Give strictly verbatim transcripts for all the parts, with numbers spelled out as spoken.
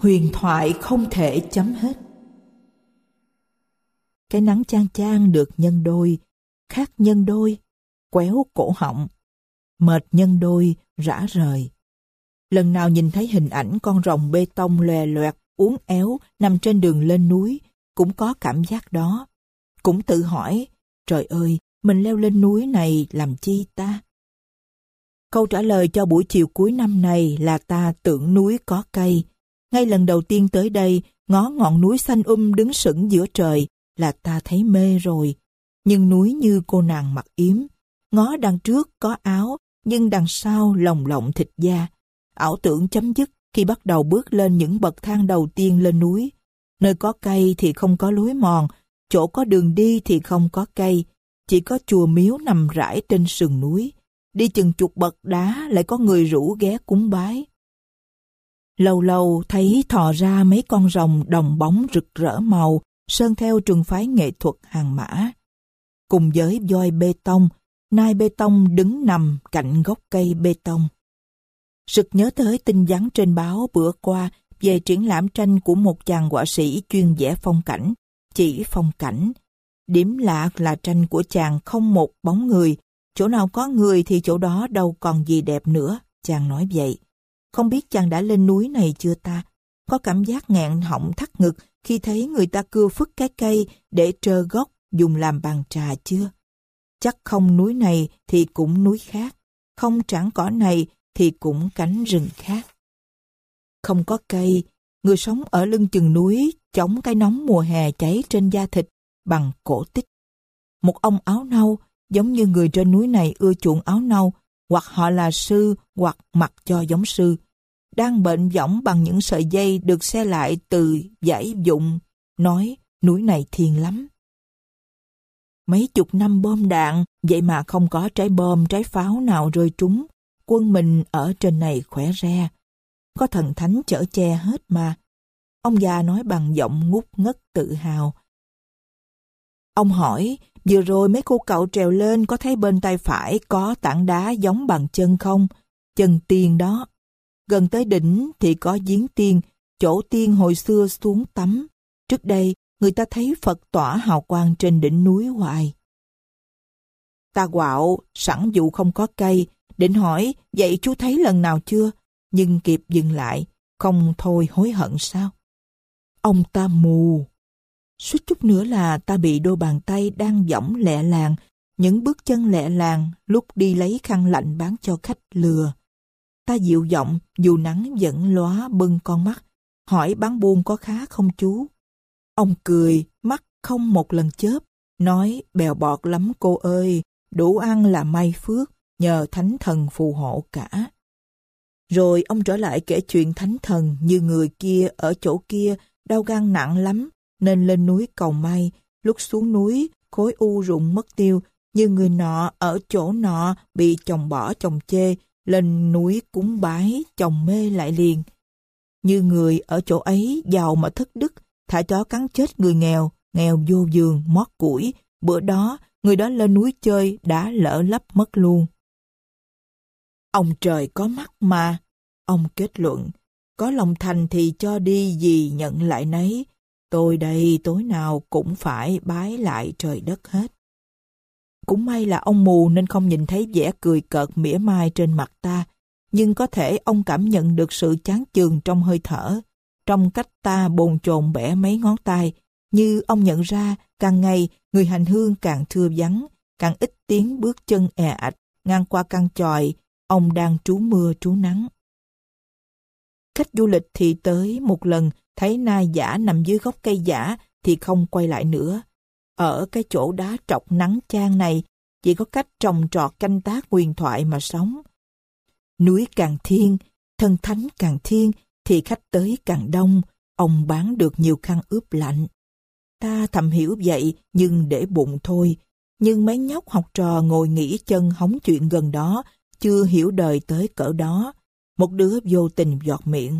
Huyền thoại không thể chấm hết. Cái nắng chang chang được nhân đôi, khát nhân đôi, quéo cổ họng, mệt nhân đôi, rã rời. Lần nào nhìn thấy hình ảnh con rồng bê tông lòe loẹt, uốn éo nằm trên đường lên núi, cũng có cảm giác đó. Cũng tự hỏi, trời ơi, mình leo lên núi này làm chi ta? Câu trả lời cho buổi chiều cuối năm này là ta tưởng núi có cây. Ngay lần đầu tiên tới đây, ngó ngọn núi xanh um đứng sững giữa trời là ta thấy mê rồi. Nhưng núi như cô nàng mặc yếm, ngó đằng trước có áo, nhưng đằng sau lồng lộng thịt da. Ảo tưởng chấm dứt khi bắt đầu bước lên những bậc thang đầu tiên lên núi. Nơi có cây thì không có lối mòn, chỗ có đường đi thì không có cây, chỉ có chùa miếu nằm rải trên sườn núi. Đi chừng chục bậc đá lại có người rủ ghé cúng bái. Lâu lâu thấy thò ra mấy con rồng đồng bóng rực rỡ màu, sơn theo trường phái nghệ thuật Hàng Mã. Cùng với voi bê tông, nai bê tông đứng nằm cạnh gốc cây bê tông. Sực nhớ tới tin vắn trên báo bữa qua về triển lãm tranh của một chàng họa sĩ chuyên vẽ phong cảnh, chỉ phong cảnh. Điểm lạ là tranh của chàng không một bóng người, chỗ nào có người thì chỗ đó đâu còn gì đẹp nữa, chàng nói vậy. Không biết chàng đã lên núi này chưa ta? Có cảm giác nghẹn họng thắt ngực khi thấy người ta cưa phức cái cây để trơ gốc dùng làm bàn trà chưa? Chắc không núi này thì cũng núi khác, không trảng cỏ này thì cũng cánh rừng khác. Không có cây, người sống ở lưng chừng núi chống cái nóng mùa hè cháy trên da thịt bằng cổ tích. Một ông áo nâu, giống như người trên núi này ưa chuộng áo nâu, hoặc họ là sư hoặc mặc cho giống sư, đang bệnh võng bằng những sợi dây được xe lại từ dãy dụng, nói núi này thiêng lắm. Mấy chục năm bom đạn, vậy mà không có trái bom trái pháo nào rơi trúng, quân mình ở trên này khỏe re. Có thần thánh chở che hết mà. Ông già nói bằng giọng ngút ngất tự hào. Ông hỏi, vừa rồi mấy cô cậu trèo lên có thấy bên tay phải có tảng đá giống bằng chân không? Chân tiên đó. Gần tới đỉnh thì có giếng tiên, chỗ tiên hồi xưa xuống tắm. Trước đây, người ta thấy Phật tỏa hào quang trên đỉnh núi hoài. Ta quạo, sẵn dụ không có cây, định hỏi, vậy chú thấy lần nào chưa? Nhưng kịp dừng lại, không thôi hối hận sao? Ông ta mù. Suýt chút nữa là ta bị đôi bàn tay đang võng lẹ làng, những bước chân lẹ làng lúc đi lấy khăn lạnh bán cho khách lừa. Ta dịu giọng, dù nắng vẫn lóa bưng con mắt, hỏi bán buôn có khá không chú? Ông cười, mắt không một lần chớp, nói bèo bọt lắm cô ơi, đủ ăn là may phước, nhờ thánh thần phù hộ cả. Rồi ông trở lại kể chuyện thánh thần như người kia ở chỗ kia đau gan nặng lắm, nên lên núi cầu may, lúc xuống núi khối u rụng mất tiêu, như người nọ ở chỗ nọ bị chồng bỏ chồng chê, lên núi cúng bái chồng mê lại liền. Như người ở chỗ ấy giàu mà thất đức, thả chó cắn chết người nghèo, nghèo vô giường mót củi, bữa đó người đó lên núi chơi đã lỡ lấp mất luôn. Ông trời có mắt mà, ông kết luận, có lòng thành thì cho đi gì nhận lại nấy, tôi đây tối nào cũng phải bái lại trời đất hết. Cũng may là ông mù nên không nhìn thấy vẻ cười cợt mỉa mai trên mặt ta, nhưng có thể ông cảm nhận được sự chán chường trong hơi thở, trong cách ta bồn chồn bẻ mấy ngón tay, như ông nhận ra càng ngày người hành hương càng thưa vắng, càng ít tiếng bước chân è ạch ngang qua căn chòi, ông đang trú mưa trú nắng. Khách du lịch thì tới một lần, thấy nai giả nằm dưới gốc cây giả thì không quay lại nữa. Ở cái chỗ đá trọc nắng chang này, chỉ có cách trồng trọt canh tác huyền thoại mà sống. Núi càng thiên, thân thánh càng thiên, thì khách tới càng đông, ông bán được nhiều khăn ướp lạnh. Ta thầm hiểu vậy, nhưng để bụng thôi. Nhưng mấy nhóc học trò ngồi nghỉ chân hóng chuyện gần đó, chưa hiểu đời tới cỡ đó. Một đứa vô tình giọt miệng.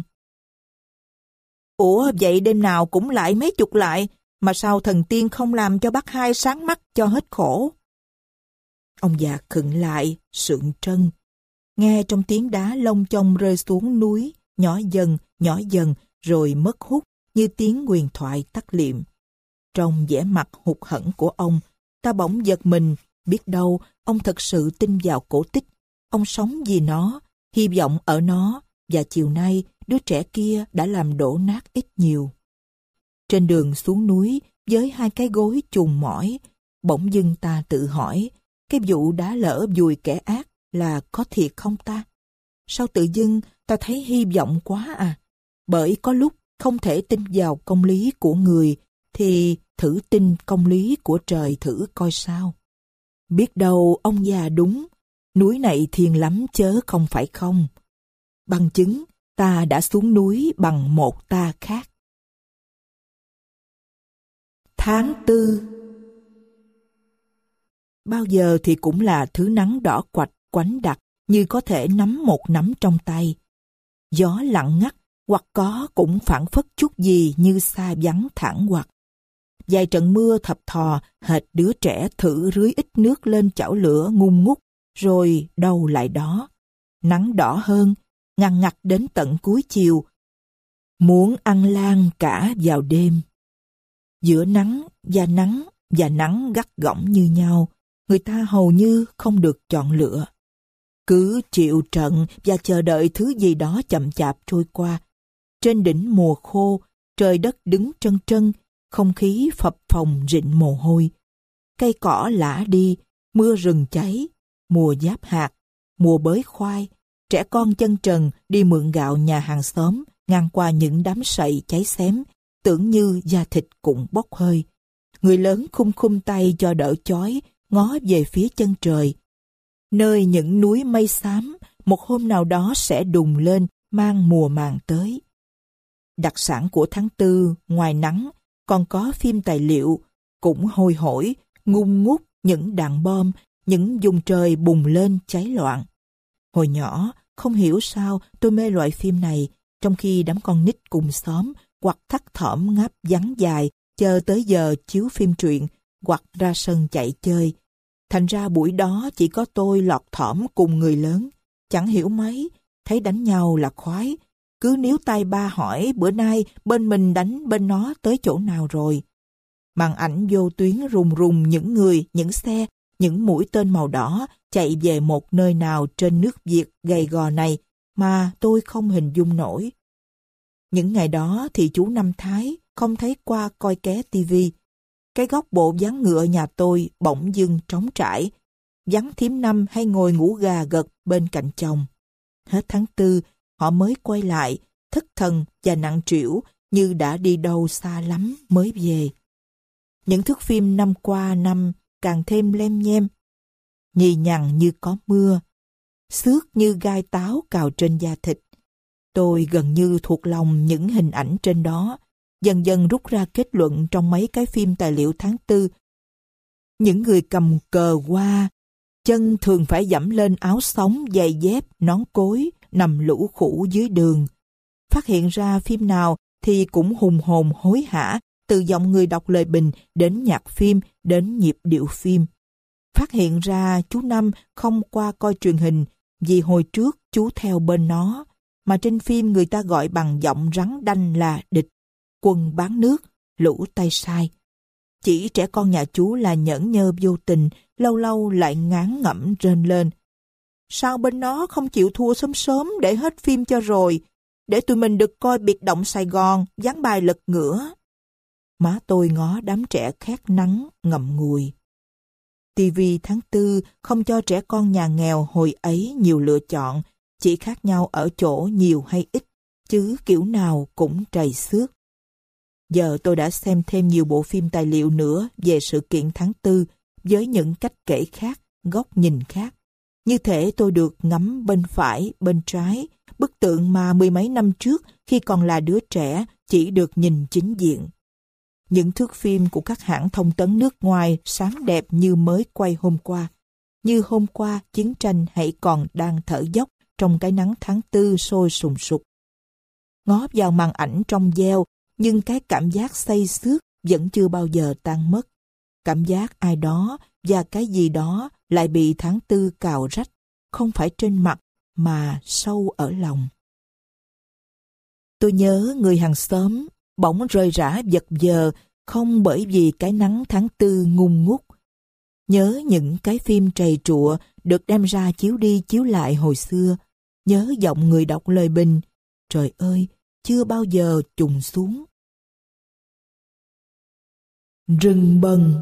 Ủa vậy đêm nào cũng lại mấy chục lại, mà sao thần tiên không làm cho bác hai sáng mắt cho hết khổ? Ông già khựng lại, sượng trân. Nghe trong tiếng đá lông chông rơi xuống núi, nhỏ dần, nhỏ dần, rồi mất hút như tiếng huyền thoại tắt liệm. Trong vẻ mặt hụt hẫng của ông, ta bỗng giật mình, biết đâu ông thật sự tin vào cổ tích. Ông sống vì nó, hy vọng ở nó, và chiều nay đứa trẻ kia đã làm đổ nát ít nhiều. Trên đường xuống núi với hai cái gối chùn mỏi, bỗng dưng ta tự hỏi, cái vụ đã lỡ vùi kẻ ác là có thiệt không ta? Sao tự dưng ta thấy hy vọng quá à? Bởi có lúc không thể tin vào công lý của người, thì thử tin công lý của trời thử coi sao. Biết đâu ông già đúng, núi này thiêng lắm chớ không phải không. Bằng chứng, ta đã xuống núi bằng một ta khác. Tháng tư. Bao giờ thì cũng là thứ nắng đỏ quạch quánh đặc, như có thể nắm một nắm trong tay. Gió lặng ngắt, hoặc có cũng phảng phất chút gì như xa vắng thẳng hoặc. Vài trận mưa thập thò, hệt đứa trẻ thử rưới ít nước lên chảo lửa ngung ngút, rồi đâu lại đó. Nắng đỏ hơn, ngằn ngặt đến tận cuối chiều, muốn ăn lan cả vào đêm. Giữa nắng và nắng và nắng gắt gỏng như nhau, người ta hầu như không được chọn lựa. Cứ chịu trận và chờ đợi thứ gì đó chậm chạp trôi qua. Trên đỉnh mùa khô, trời đất đứng trân trân, không khí phập phồng rịn mồ hôi. Cây cỏ lả đi, mưa rừng cháy, mùa giáp hạt, mùa bới khoai, trẻ con chân trần đi mượn gạo nhà hàng xóm, ngang qua những đám sậy cháy xém, tưởng như da thịt cũng bốc hơi. Người lớn khum khum tay cho đỡ chói, ngó về phía chân trời. Nơi những núi mây xám, một hôm nào đó sẽ đùng lên, mang mùa màng tới. Đặc sản của tháng tư, ngoài nắng, còn có phim tài liệu, cũng hôi hổi, ngung ngút những đạn bom, những vùng trời bùng lên cháy loạn. Hồi nhỏ, không hiểu sao tôi mê loại phim này, trong khi đám con nít cùng xóm hoặc thắt thỏm ngáp vắng dài, chờ tới giờ chiếu phim truyện, hoặc ra sân chạy chơi. Thành ra buổi đó chỉ có tôi lọt thỏm cùng người lớn, chẳng hiểu mấy, thấy đánh nhau là khoái. Cứ níu tay ba hỏi bữa nay bên mình đánh bên nó tới chỗ nào rồi. Màn ảnh vô tuyến rùng rùng những người, những xe, những mũi tên màu đỏ chạy về một nơi nào trên nước Việt gầy gò này mà tôi không hình dung nổi. Những ngày đó thì chú Năm Thái không thấy qua coi ké tivi. Cái góc bộ ván ngựa nhà tôi bỗng dưng trống trải. Vắng thím Năm hay ngồi ngủ gà gật bên cạnh chồng. Hết tháng tư, họ mới quay lại, thất thần và nặng trĩu như đã đi đâu xa lắm mới về. Những thước phim năm qua năm càng thêm lem nhem, nhì nhằng như có mưa, xước như gai táo cào trên da thịt. Tôi gần như thuộc lòng những hình ảnh trên đó, dần dần rút ra kết luận trong mấy cái phim tài liệu tháng tư. Những người cầm cờ hoa, chân thường phải dẫm lên áo sống, giày dép, nón cối, nằm lũ khủ dưới đường. Phát hiện ra phim nào thì cũng hùng hồn hối hả, từ giọng người đọc lời bình đến nhạc phim, đến nhịp điệu phim. Phát hiện ra chú Năm không qua coi truyền hình vì hồi trước chú theo bên nó, mà trên phim người ta gọi bằng giọng rắn đanh là địch, quân bán nước, lũ tay sai. Chỉ trẻ con nhà chú là nhẫn nhơ vô tình, lâu lâu lại ngán ngẩm rên lên. Sao bên nó không chịu thua sớm sớm để hết phim cho rồi, để tụi mình được coi biệt động Sài Gòn, dán bài lật ngửa. Má tôi ngó đám trẻ khát nắng, ngậm ngùi. Tivi tháng tư không cho trẻ con nhà nghèo hồi ấy nhiều lựa chọn, chỉ khác nhau ở chỗ nhiều hay ít, chứ kiểu nào cũng trầy xước. Giờ tôi đã xem thêm nhiều bộ phim tài liệu nữa về sự kiện tháng tư, với những cách kể khác, góc nhìn khác. Như thể tôi được ngắm bên phải, bên trái, bức tượng mà mười mấy năm trước khi còn là đứa trẻ chỉ được nhìn chính diện. Những thước phim của các hãng thông tấn nước ngoài sáng đẹp như mới quay hôm qua. Như hôm qua chiến tranh hãy còn đang thở dốc trong cái nắng tháng tư sôi sùng sục. Ngó vào màn ảnh trong veo, nhưng cái cảm giác say xước vẫn chưa bao giờ tan mất. Cảm giác ai đó và cái gì đó lại bị tháng tư cào rách, không phải trên mặt mà sâu ở lòng. Tôi nhớ người hàng xóm bỗng rơi rã vật vờ, không bởi vì cái nắng tháng tư ngung ngút. Nhớ những cái phim trầy trụa được đem ra chiếu đi chiếu lại hồi xưa. Nhớ giọng người đọc lời bình. Trời ơi, chưa bao giờ trùng xuống. Rừng bần.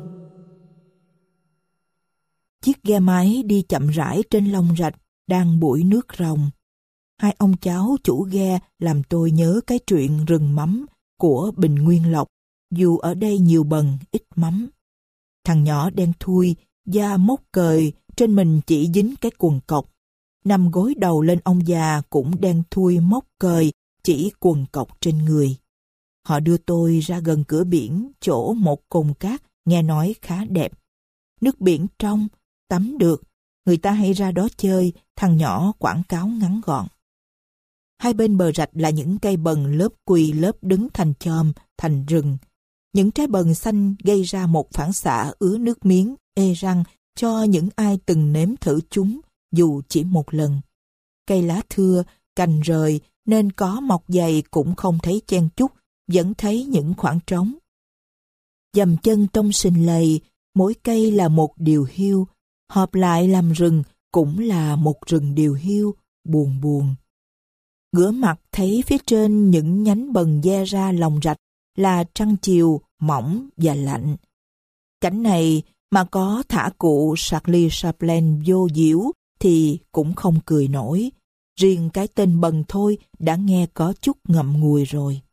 Chiếc ghe máy đi chậm rãi trên lòng rạch, đang bủi nước ròng. Hai ông cháu chủ ghe làm tôi nhớ cái chuyện rừng mắm của Bình Nguyên Lộc, dù ở đây nhiều bần, ít mắm. Thằng nhỏ đen thui, da mốc cời, trên mình chỉ dính cái quần cộc. Nằm gối đầu lên ông già cũng đen thui mốc cời, chỉ quần cộc trên người. Họ đưa tôi ra gần cửa biển, chỗ một cồn cát, nghe nói khá đẹp. Nước biển trong, tắm được, người ta hay ra đó chơi, thằng nhỏ quảng cáo ngắn gọn. Hai bên bờ rạch là những cây bần lớp quỳ lớp đứng thành chòm, thành rừng. Những trái bần xanh gây ra một phản xạ ứa nước miếng, ê răng cho những ai từng nếm thử chúng, dù chỉ một lần. Cây lá thưa, cành rời, nên có mọc dày cũng không thấy chen chúc, vẫn thấy những khoảng trống. Dầm chân trong sình lầy, mỗi cây là một điều hiu, hợp lại làm rừng cũng là một rừng điều hiu, buồn buồn. Ngửa mặt thấy phía trên những nhánh bần ve ra lòng rạch là trăng chiều, mỏng và lạnh. Cảnh này mà có thả cụ Charlie Chaplin vô diễu thì cũng không cười nổi. Riêng cái tên bần thôi đã nghe có chút ngậm ngùi rồi.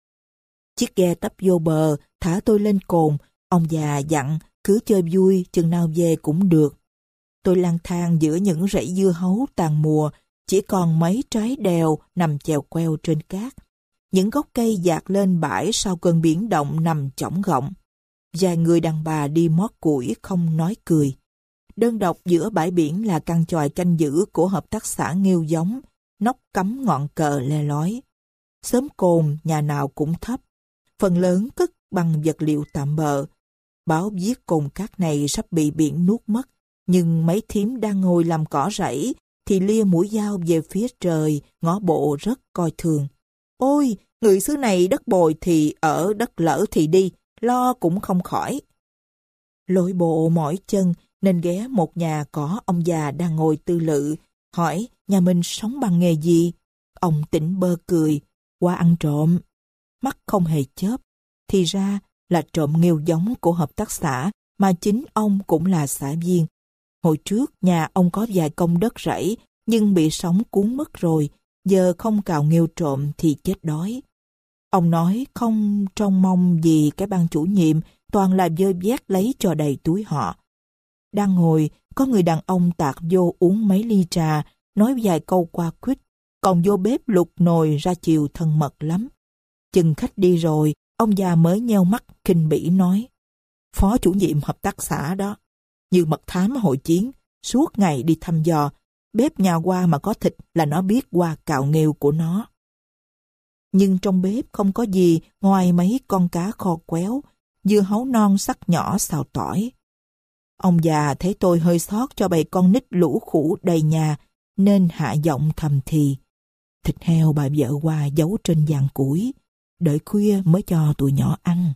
Chiếc ghe tấp vô bờ, thả tôi lên cồn. Ông già dặn cứ chơi vui, chừng nào về cũng được. Tôi lang thang giữa những rẫy dưa hấu tàn mùa, chỉ còn mấy trái đèo nằm chèo queo trên cát. Những gốc cây dạt lên bãi sau cơn biển động nằm chõng gọng. Vài người đàn bà đi mót củi không nói cười. Đơn độc giữa bãi biển là căn chòi canh giữ của hợp tác xã Nghêu Giống, nóc cắm ngọn cờ le lói. Xóm cồn nhà nào cũng thấp, phần lớn cất bằng vật liệu tạm bợ. Báo viết cồn cát này sắp bị biển nuốt mất, nhưng mấy thím đang ngồi làm cỏ rẫy thì lia mũi dao về phía trời, ngó bộ rất coi thường. Ôi, người xứ này đất bồi thì ở, đất lở thì đi, lo cũng không khỏi. Lội bộ mỏi chân nên ghé một nhà có ông già đang ngồi tư lự, hỏi nhà mình sống bằng nghề gì. Ông tỉnh bơ cười, qua ăn trộm. Mắt không hề chớp, thì ra là trộm nghêu giống của hợp tác xã mà chính ông cũng là xã viên. Hồi trước nhà ông có vài công đất rẫy nhưng bị sóng cuốn mất rồi, giờ không cào nghêu trộm thì chết đói. Ông nói không trông mong gì cái ban chủ nhiệm, toàn là vơ vét lấy cho đầy túi họ. Đang ngồi, có người đàn ông tạt vô uống mấy ly trà, nói vài câu qua quýt, còn vô bếp lục nồi ra chiều thân mật lắm. Chừng khách đi rồi, ông già mới nheo mắt khinh bỉ nói, phó chủ nhiệm hợp tác xã đó, như mật thám hội chiến, suốt ngày đi thăm dò, bếp nhà qua mà có thịt là nó biết qua cạo nghêu của nó. Nhưng trong bếp không có gì ngoài mấy con cá kho quéo, dưa hấu non sắc nhỏ xào tỏi. Ông già thấy tôi hơi xót cho bầy con nít lũ khủ đầy nhà, nên hạ giọng thầm thì. Thịt heo bà vợ qua giấu trên giàn củi, đợi khuya mới cho tụi nhỏ ăn.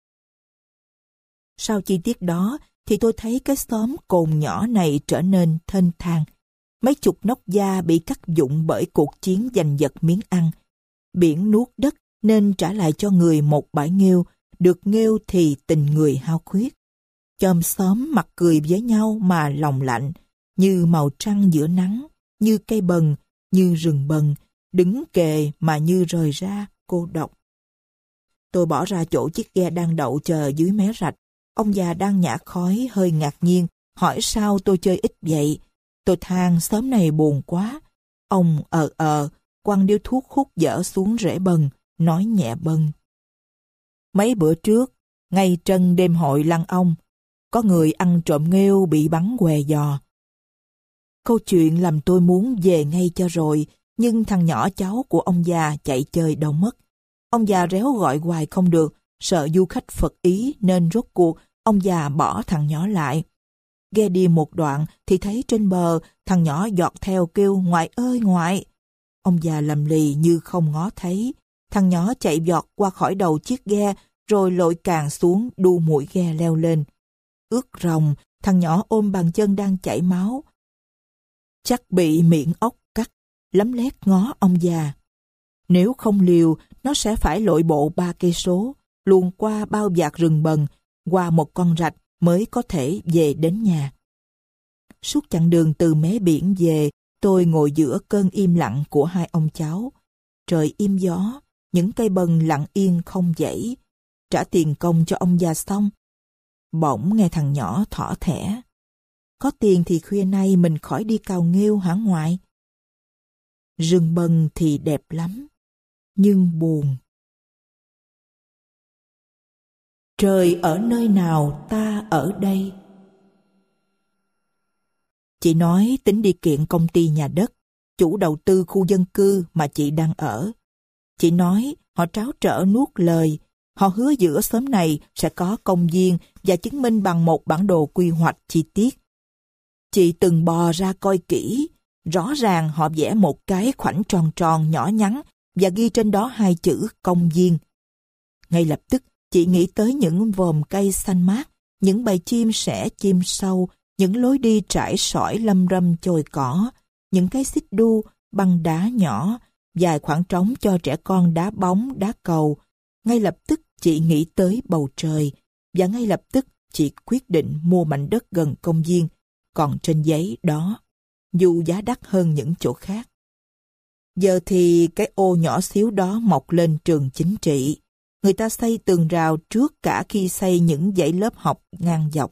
Sau chi tiết đó thì tôi thấy cái xóm cồn nhỏ này trở nên thênh thang. Mấy chục nóc gia bị cắt vụn bởi cuộc chiến giành giật miếng ăn. Biển nuốt đất nên trả lại cho người một bãi nghêu, được nghêu thì tình người hao khuyết. Chòm xóm mặt cười với nhau mà lòng lạnh, như màu trăng giữa nắng, như cây bần, như rừng bần, đứng kề mà như rời ra, cô độc. Tôi bỏ ra chỗ chiếc ghe đang đậu chờ dưới mé rạch. Ông già đang nhả khói hơi ngạc nhiên, hỏi sao tôi chơi ít vậy. Tôi than xóm này buồn quá. Ông ờ ờ, quăng điếu thuốc hút dở xuống rễ bần, nói nhẹ bâng. Mấy bữa trước, ngay trân đêm hội lăng ông, có người ăn trộm nghêu bị bắn què giò. Câu chuyện làm tôi muốn về ngay cho rồi, nhưng thằng nhỏ cháu của ông già chạy chơi đâu mất. Ông già réo gọi hoài không được, sợ du khách phật ý nên rốt cuộc ông già bỏ thằng nhỏ lại. Ghe đi một đoạn thì thấy trên bờ thằng nhỏ giọt theo kêu ngoại ơi ngoại. Ông già lầm lì như không ngó thấy, thằng nhỏ chạy giọt qua khỏi đầu chiếc ghe, rồi lội càng xuống đu mũi ghe leo lên. Ướt ròng, thằng nhỏ ôm bàn chân đang chảy máu. Chắc bị miệng ốc cắt, lấm lét ngó ông già. Nếu không liều, nó sẽ phải lội bộ ba cây số, luồn qua bao dạt rừng bần, qua một con rạch mới có thể về đến nhà. Suốt chặng đường từ mé biển về, tôi ngồi giữa cơn im lặng của hai ông cháu. Trời im gió, những cây bần lặng yên không dãy. Trả tiền công cho ông già xong. Bỗng nghe thằng nhỏ thỏ thẻ. Có tiền thì khuya nay mình khỏi đi cào nghêu hả ngoại? Rừng bần thì đẹp lắm, nhưng buồn. Trời ở nơi nào ta ở đây? Chị nói tính đi kiện công ty nhà đất, chủ đầu tư khu dân cư mà chị đang ở. Chị nói họ tráo trở nuốt lời, họ hứa giữa xóm này sẽ có công viên và chứng minh bằng một bản đồ quy hoạch chi tiết. Chị từng bò ra coi kỹ, rõ ràng họ vẽ một cái khoảnh tròn tròn nhỏ nhắn và ghi trên đó hai chữ công viên. Ngay lập tức chị nghĩ tới những vòm cây xanh mát, những bầy chim sẻ chim sâu, những lối đi trải sỏi lâm râm chồi cỏ, những cái xích đu, băng đá nhỏ, dài khoảng trống cho trẻ con đá bóng, đá cầu. Ngay lập tức chị nghĩ tới bầu trời, và ngay lập tức chị quyết định mua mảnh đất gần công viên, còn trên giấy đó, dù giá đắt hơn những chỗ khác. Giờ thì cái ô nhỏ xíu đó mọc lên trường chính trị. Người ta xây tường rào trước cả khi xây những dãy lớp học ngang dọc.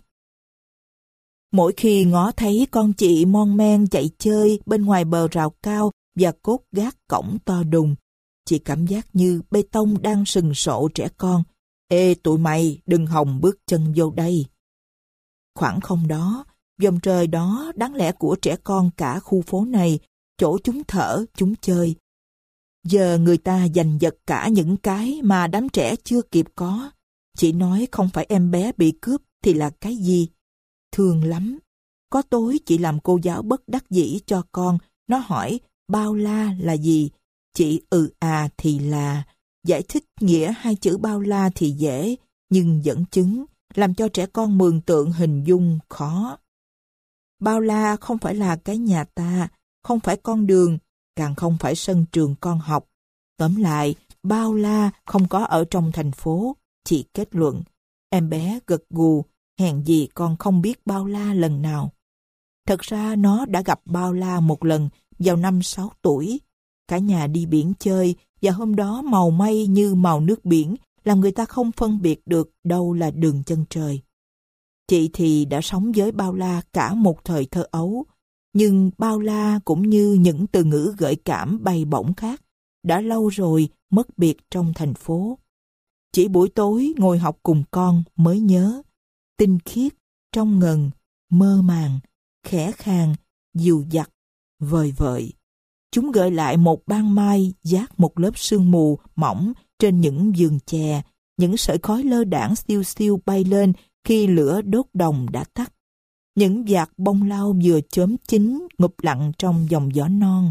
Mỗi khi ngó thấy con chị mon men chạy chơi bên ngoài bờ rào cao và cốt gác cổng to đùng, chị cảm giác như bê tông đang sừng sộ trẻ con. Ê tụi mày, đừng hòng bước chân vô đây. Khoảng không đó, vòng trời đó đáng lẽ của trẻ con cả khu phố này, chỗ chúng thở, chúng chơi. Giờ người ta giành giật cả những cái mà đám trẻ chưa kịp có. Chị nói không phải em bé bị cướp thì là cái gì? Thương lắm. Có tối chị làm cô giáo bất đắc dĩ cho con. Nó hỏi bao la là gì? Chị ừ à thì là. Giải thích nghĩa hai chữ bao la thì dễ, nhưng dẫn chứng, làm cho trẻ con mường tượng hình dung khó. Bao la không phải là cái nhà ta, không phải con đường, càng không phải sân trường con học. Tóm lại, bao la không có ở trong thành phố, chị kết luận. Em bé gật gù, hèn gì con không biết bao la lần nào. Thật ra nó đã gặp bao la một lần vào năm sáu tuổi. Cả nhà đi biển chơi và hôm đó màu mây như màu nước biển làm người ta không phân biệt được đâu là đường chân trời. Chị thì đã sống với bao la cả một thời thơ ấu, nhưng bao la cũng như những từ ngữ gợi cảm bay bổng khác, đã lâu rồi mất biệt trong thành phố. Chỉ buổi tối ngồi học cùng con mới nhớ, tinh khiết, trong ngần, mơ màng, khẽ khàng, dịu dặt, vời vợi. Chúng gợi lại một ban mai dát một lớp sương mù mỏng trên những vườn chè, những sợi khói lơ đãng xiu xiu bay lên khi lửa đốt đồng đã tắt. Những vạt bông lau vừa chớm chín ngụp lặng trong dòng gió non.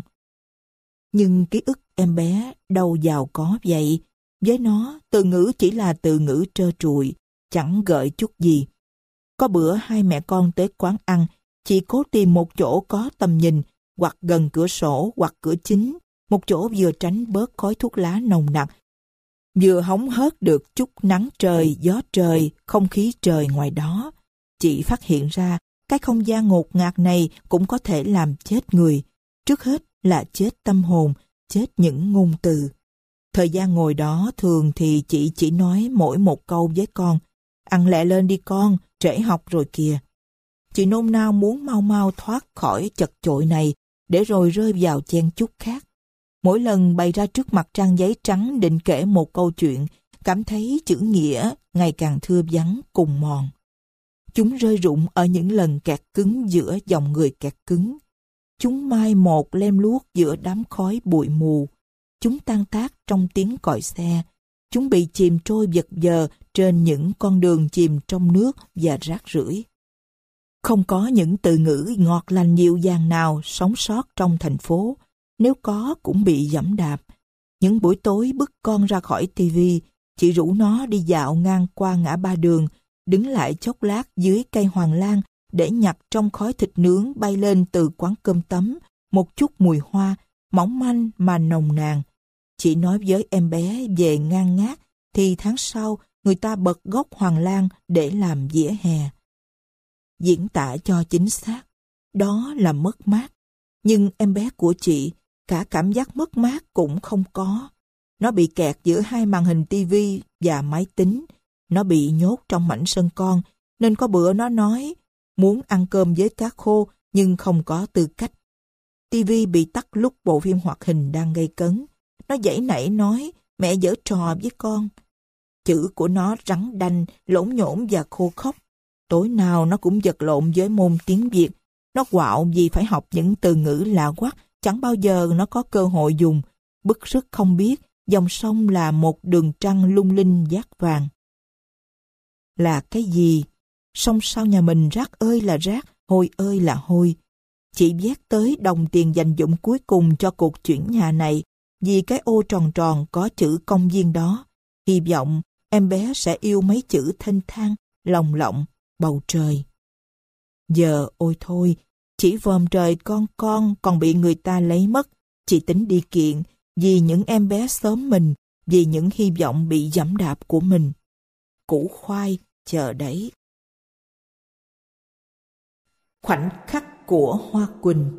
Nhưng ký ức em bé đâu giàu có vậy. Với nó, từ ngữ chỉ là từ ngữ trơ trụi, chẳng gợi chút gì. Có bữa hai mẹ con tới quán ăn, chị cố tìm một chỗ có tầm nhìn, hoặc gần cửa sổ hoặc cửa chính, một chỗ vừa tránh bớt khói thuốc lá nồng nặc, vừa hóng hớt được chút nắng trời, gió trời, không khí trời ngoài đó. Chị phát hiện ra cái không gian ngột ngạt này cũng có thể làm chết người. Trước hết là chết tâm hồn, chết những ngôn từ. Thời gian ngồi đó thường thì chị chỉ nói mỗi một câu với con. Ăn lẹ lên đi con, trễ học rồi kìa. Chị nôn nao muốn mau mau thoát khỏi chật chội này để rồi rơi vào chen chúc khác. Mỗi lần bày ra trước mặt trang giấy trắng định kể một câu chuyện, cảm thấy chữ nghĩa ngày càng thưa vắng cùng mòn. Chúng rơi rụng ở những lần kẹt cứng giữa dòng người kẹt cứng. Chúng mai một lem luốc giữa đám khói bụi mù. Chúng tan tác trong tiếng còi xe. Chúng bị chìm trôi vật vờ trên những con đường chìm trong nước và rác rưởi. Không có những từ ngữ ngọt lành dịu dàng nào sống sót trong thành phố. Nếu có cũng bị giẫm đạp. Những buổi tối bức con ra khỏi tivi, chị rủ nó đi dạo ngang qua ngã ba đường, đứng lại chốc lát dưới cây hoàng lan để nhặt trong khói thịt nướng bay lên từ quán cơm tấm một chút mùi hoa, mỏng manh mà nồng nàn. Chị nói với em bé về ngang ngát, thì tháng sau người ta bật gốc hoàng lan để làm vỉa hè. Diễn tả cho chính xác, đó là mất mát. Nhưng em bé của chị, cả cảm giác mất mát cũng không có. Nó bị kẹt giữa hai màn hình tivi và máy tính. Nó bị nhốt trong mảnh sân con, nên có bữa nó nói muốn ăn cơm với cá khô nhưng không có tư cách. Tivi bị tắt lúc bộ phim hoạt hình đang gây cấn. Nó giãy nảy nói mẹ giở trò với con. Chữ của nó rắn đanh, lỗn nhổn và khô khốc. Tối nào nó cũng vật lộn với môn tiếng Việt. Nó quạo vì phải học những từ ngữ lạ quắc, chẳng bao giờ nó có cơ hội dùng. Bức rứt không biết, dòng sông là một đường trăng lung linh dát vàng. Là cái gì? Sông sau nhà mình rác ơi là rác, hôi ơi là hôi. Chị vét tới đồng tiền dành dụm cuối cùng cho cuộc chuyển nhà này, vì cái ô tròn tròn có chữ công viên đó. Hy vọng em bé sẽ yêu mấy chữ thênh thang, lồng lộng, bầu trời. Giờ ôi thôi, chỉ vòm trời con con còn bị người ta lấy mất. Chị tính đi kiện vì những em bé xóm mình, vì những hy vọng bị giẫm đạp của mình. Củ khoai chờ đấy. Khoảnh khắc của Hoa Quỳnh.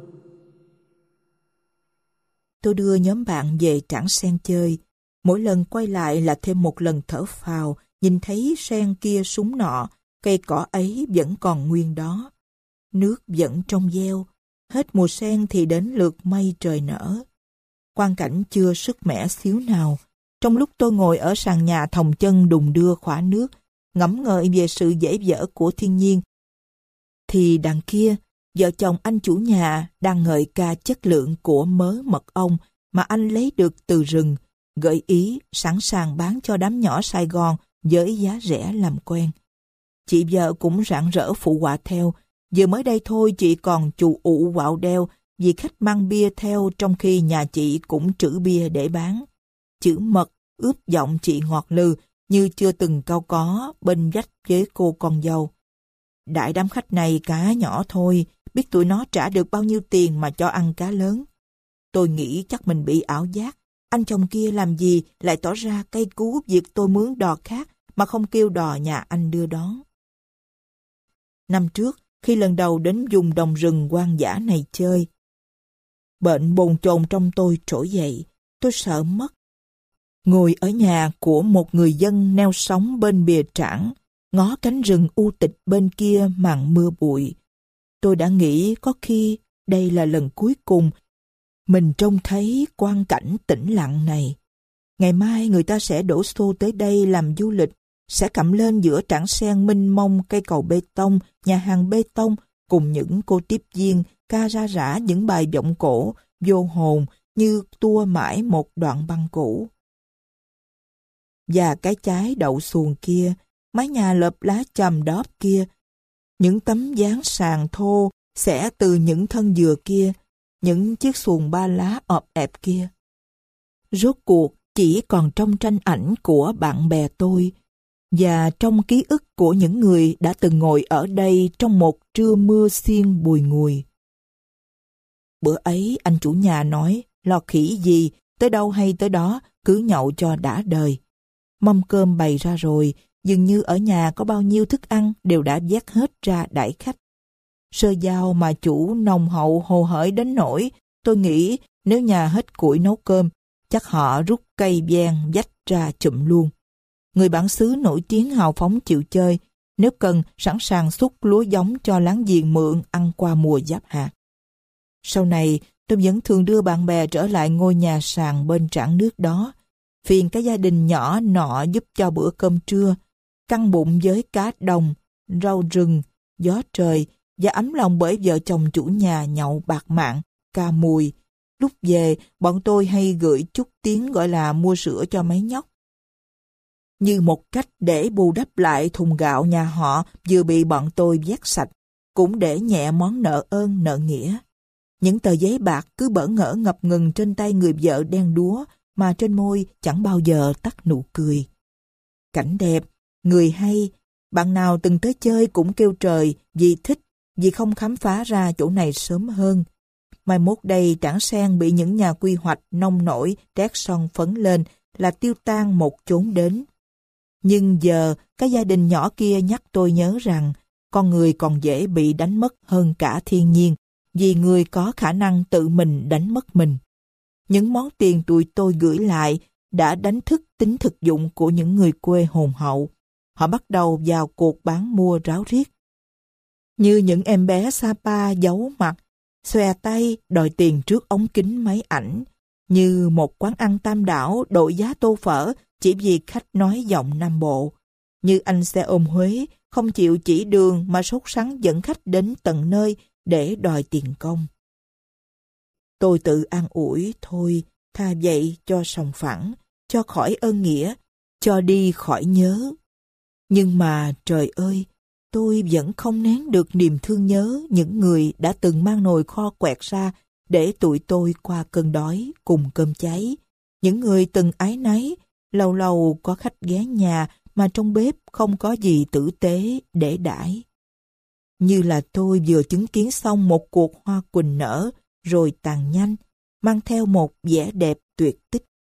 Tôi đưa nhóm bạn về Trảng Sen chơi. Mỗi lần quay lại là thêm một lần thở phào, nhìn thấy sen kia súng nọ, cây cỏ ấy vẫn còn nguyên đó. Nước vẫn trong veo, hết mùa sen thì đến lượt mây trời nở. Quang cảnh chưa sức mẻ xíu nào. Trong lúc tôi ngồi ở sàn nhà thòng chân đùng đưa khóa nước, ngẫm ngợi về sự dễ dở của thiên nhiên, thì đằng kia, vợ chồng anh chủ nhà đang ngợi ca chất lượng của mớ mật ong mà anh lấy được từ rừng, gợi ý sẵn sàng bán cho đám nhỏ Sài Gòn với giá rẻ làm quen. Chị vợ cũng rạng rỡ phụ họa theo. Vừa mới đây thôi chị còn chù ụ quạo đeo vì khách mang bia theo, trong khi nhà chị cũng trữ bia để bán. Chữ mật ướp giọng chị ngọt lừ như chưa từng cau có bên vách với cô con dâu. Đại đám khách này cá nhỏ thôi, biết tụi nó trả được bao nhiêu tiền mà cho ăn cá lớn. Tôi nghĩ chắc mình bị ảo giác. Anh chồng kia làm gì lại tỏ ra cay cú việc tôi mướn đò khác mà không kêu đò nhà anh đưa đón. Năm trước, khi lần đầu đến vùng đồng rừng hoang dã này chơi, bệnh bồn chồn trong tôi trỗi dậy. Tôi sợ mất. Ngồi ở nhà của một người dân neo sóng bên bìa Trảng, ngó cánh rừng u tịch bên kia màn mưa bụi, tôi đã nghĩ có khi đây là lần cuối cùng mình trông thấy quang cảnh tĩnh lặng này. Ngày mai người ta sẽ đổ xô tới đây làm du lịch, sẽ cắm lên giữa Trảng Sen mênh mông cây cầu bê tông, nhà hàng bê tông cùng những cô tiếp viên ca ra rã những bài vọng cổ vô hồn như tua mãi một đoạn băng cũ. Và cái trái đậu xuồng kia, mái nhà lợp lá chầm đóp kia, những tấm dáng sàn thô xẻ từ những thân dừa kia, những chiếc xuồng ba lá ọp ẹp kia. Rốt cuộc chỉ còn trong tranh ảnh của bạn bè tôi và trong ký ức của những người đã từng ngồi ở đây trong một trưa mưa xiên bùi ngùi. Bữa ấy anh chủ nhà nói lo khỉ gì, tới đâu hay tới đó, cứ nhậu cho đã đời. Mâm cơm bày ra rồi, dường như ở nhà có bao nhiêu thức ăn đều đã vét hết ra đãi khách. Sơ dao mà chủ nồng hậu hồ hởi đến nỗi tôi nghĩ nếu nhà hết củi nấu cơm, chắc họ rút cây ven vách ra chụm luôn. Người bản xứ nổi tiếng hào phóng chịu chơi, nếu cần sẵn sàng xúc lúa giống cho láng giềng mượn ăn qua mùa giáp hạt. Sau này tôi vẫn thường đưa bạn bè trở lại ngôi nhà sàn bên trảng nước đó, phiền cái gia đình nhỏ nọ giúp cho bữa cơm trưa, căng bụng với cá đồng, rau rừng, gió trời và ấm lòng bởi vợ chồng chủ nhà nhậu bạc mạng, ca mùi. Lúc về, bọn tôi hay gửi chút tiếng gọi là mua sữa cho mấy nhóc, như một cách để bù đắp lại thùng gạo nhà họ vừa bị bọn tôi vét sạch, cũng để nhẹ món nợ ơn nợ nghĩa. Những tờ giấy bạc cứ bỡ ngỡ ngập ngừng trên tay người vợ đen đúa, mà trên môi chẳng bao giờ tắt nụ cười. Cảnh đẹp, người hay, bạn nào từng tới chơi cũng kêu trời vì thích, vì không khám phá ra chỗ này sớm hơn. Mai mốt đây Trảng Sen bị những nhà quy hoạch nông nổi trét son phấn lên là tiêu tan một chốn đến. Nhưng giờ cái gia đình nhỏ kia nhắc tôi nhớ rằng con người còn dễ bị đánh mất hơn cả thiên nhiên vì người có khả năng tự mình đánh mất mình. Những món tiền tụi tôi gửi lại đã đánh thức tính thực dụng của những người quê hồn hậu. Họ bắt đầu vào cuộc bán mua ráo riết. Như những em bé Sapa giấu mặt, xòe tay đòi tiền trước ống kính máy ảnh. Như một quán ăn Tam Đảo đổi giá tô phở chỉ vì khách nói giọng Nam Bộ. Như anh xe ôm Huế không chịu chỉ đường mà sốt sắng dẫn khách đến tận nơi để đòi tiền công. Tôi tự an ủi thôi, tha vậy cho sòng phẳng, cho khỏi ơn nghĩa, cho đi khỏi nhớ. Nhưng mà trời ơi, tôi vẫn không nén được niềm thương nhớ những người đã từng mang nồi kho quẹt ra để tụi tôi qua cơn đói cùng cơm cháy. Những người từng ái náy, lâu lâu có khách ghé nhà mà trong bếp không có gì tử tế để đãi. Như là tôi vừa chứng kiến xong một cuộc hoa quỳnh nở rồi tàn nhanh, mang theo một vẻ đẹp tuyệt tích.